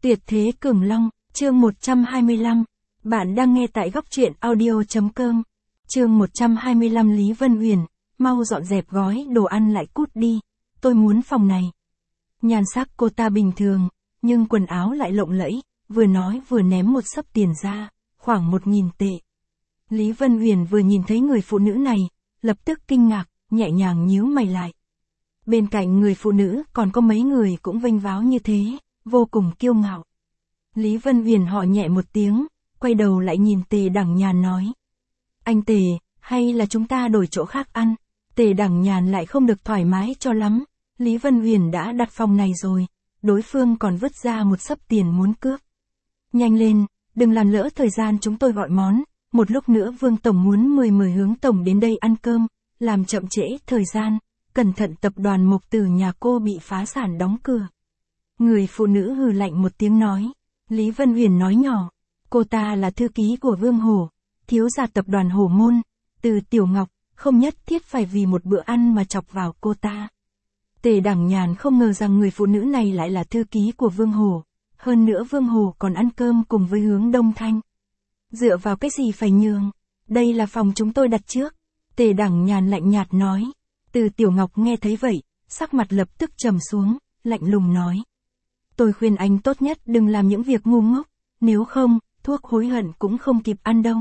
Tuyệt thế cường long, chương 125. Bạn đang nghe tại góc truyện audio.com. Chương 125 Lý Vân Uyển, mau dọn dẹp gói đồ ăn lại cút đi, tôi muốn phòng này. Nhan sắc cô ta bình thường, nhưng quần áo lại lộng lẫy, vừa nói vừa ném một xấp tiền ra, khoảng 1.000 tệ. Lý Vân Uyển vừa nhìn thấy người phụ nữ này, lập tức kinh ngạc, nhẹ nhàng nhíu mày lại. Bên cạnh người phụ nữ còn có mấy người cũng vênh váo như thế, vô cùng kiêu ngạo. Lý Vân Uyển họ nhẹ một tiếng, quay đầu lại nhìn Tề Đẳng Nhàn nói. Anh Tề, hay là chúng ta đổi chỗ khác ăn? Tề Đẳng Nhàn lại không được thoải mái cho lắm. Lý Vân Uyển đã đặt phòng này rồi, đối phương còn vứt ra một xấp tiền muốn cướp. Nhanh lên, đừng làm lỡ thời gian chúng tôi gọi món, một lúc nữa Vương Tổng muốn mời Hướng Tổng đến đây ăn cơm, làm chậm trễ thời gian, cẩn thận tập đoàn Mộc Tử nhà cô bị phá sản đóng cửa. Người phụ nữ hừ lạnh một tiếng nói. Lý Vân Uyển nói nhỏ, cô ta là thư ký của Vương Hổ, thiếu gia tập đoàn Hổ Môn, Từ Tiểu Ngọc, không nhất thiết phải vì một bữa ăn mà chọc vào cô ta. Tề Đẳng Nhàn không ngờ rằng người phụ nữ này lại là thư ký của Vương Hổ, hơn nữa Vương Hổ còn ăn cơm cùng với Hướng Đông Thanh. Dựa vào cái gì phải nhường, đây là phòng chúng tôi đặt trước. Tề Đẳng Nhàn lạnh nhạt nói. Từ Tiểu Ngọc nghe thấy vậy, sắc mặt lập tức trầm xuống, lạnh lùng nói. Tôi khuyên anh tốt nhất đừng làm những việc ngu ngốc, nếu không, thuốc hối hận cũng không kịp ăn đâu.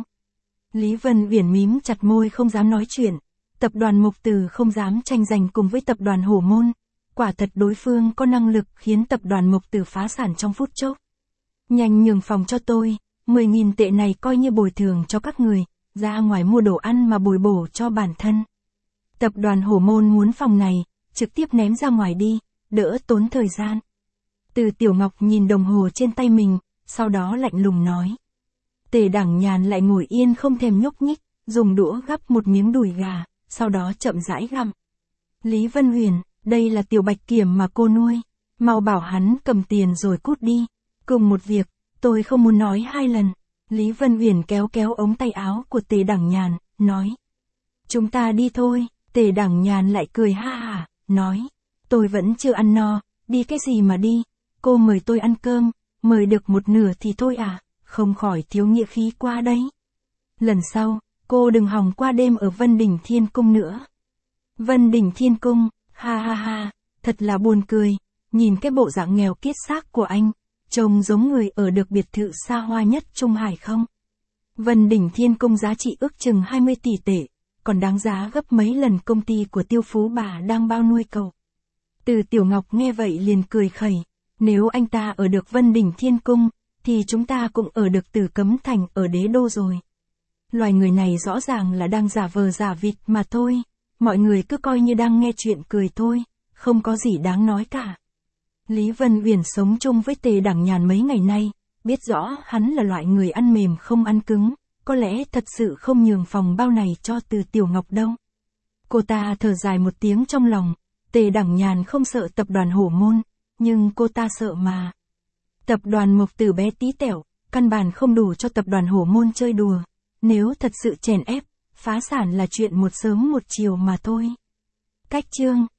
Lý Vân Uyển mím chặt môi không dám nói chuyện, tập đoàn Mộc Tử không dám tranh giành cùng với tập đoàn Hổ Môn, quả thật đối phương có năng lực khiến tập đoàn Mộc Tử phá sản trong phút chốc. Nhanh nhường phòng cho tôi, 10.000 tệ này coi như bồi thường cho các người, ra ngoài mua đồ ăn mà bồi bổ cho bản thân. Tập đoàn Hổ Môn muốn phòng này, trực tiếp ném ra ngoài đi, đỡ tốn thời gian. Từ Tiểu Ngọc nhìn đồng hồ trên tay mình, sau đó lạnh lùng nói. Tề Đẳng Nhàn lại ngồi yên không thèm nhúc nhích, dùng đũa gắp một miếng đùi gà, sau đó chậm rãi gặm. Lý Vân Uyển, đây là Tiểu Bạch Kiểm mà cô nuôi, mau bảo hắn cầm tiền rồi cút đi. Cùng một việc, tôi không muốn nói hai lần. Lý Vân Uyển kéo kéo ống tay áo của Tề Đẳng Nhàn, nói. Chúng ta đi thôi. Tề Đẳng Nhàn lại cười ha hả, nói. Tôi vẫn chưa ăn no, đi cái gì mà đi. Cô mời tôi ăn cơm, mời được một nửa thì thôi à, không khỏi thiếu nghĩa khí qua đấy. Lần sau, cô đừng hòng qua đêm ở Vân Đỉnh Thiên Cung nữa. Vân Đỉnh Thiên Cung, ha ha ha, thật là buồn cười, nhìn cái bộ dạng nghèo kiết xác của anh, trông giống người ở được biệt thự xa hoa nhất Trung Hải không? Vân Đỉnh Thiên Cung giá trị ước chừng 20 tỷ tệ, còn đáng giá gấp mấy lần công ty của Tiêu Phú bà đang bao nuôi cậu. Từ Tiểu Ngọc nghe vậy liền cười khẩy. Nếu anh ta ở được Vân Đỉnh Thiên Cung, thì chúng ta cũng ở được Tử Cấm Thành ở Đế Đô rồi. Loài người này rõ ràng là đang giả vờ giả vịt mà thôi, mọi người cứ coi như đang nghe chuyện cười thôi, không có gì đáng nói cả. Lý Vân Uyển sống chung với Tề Đẳng Nhàn mấy ngày nay, biết rõ hắn là loại người ăn mềm không ăn cứng, có lẽ thật sự không nhường phòng bao này cho Từ Tiểu Ngọc đâu. Cô ta thở dài một tiếng trong lòng, Tề Đẳng Nhàn không sợ tập đoàn Hổ Môn. Nhưng cô ta sợ mà. Tập đoàn Mộc Tử bé tí tẹo, căn bản không đủ cho tập đoàn Hổ Môn chơi đùa. Nếu thật sự chèn ép, phá sản là chuyện một sớm một chiều mà thôi. Cách chương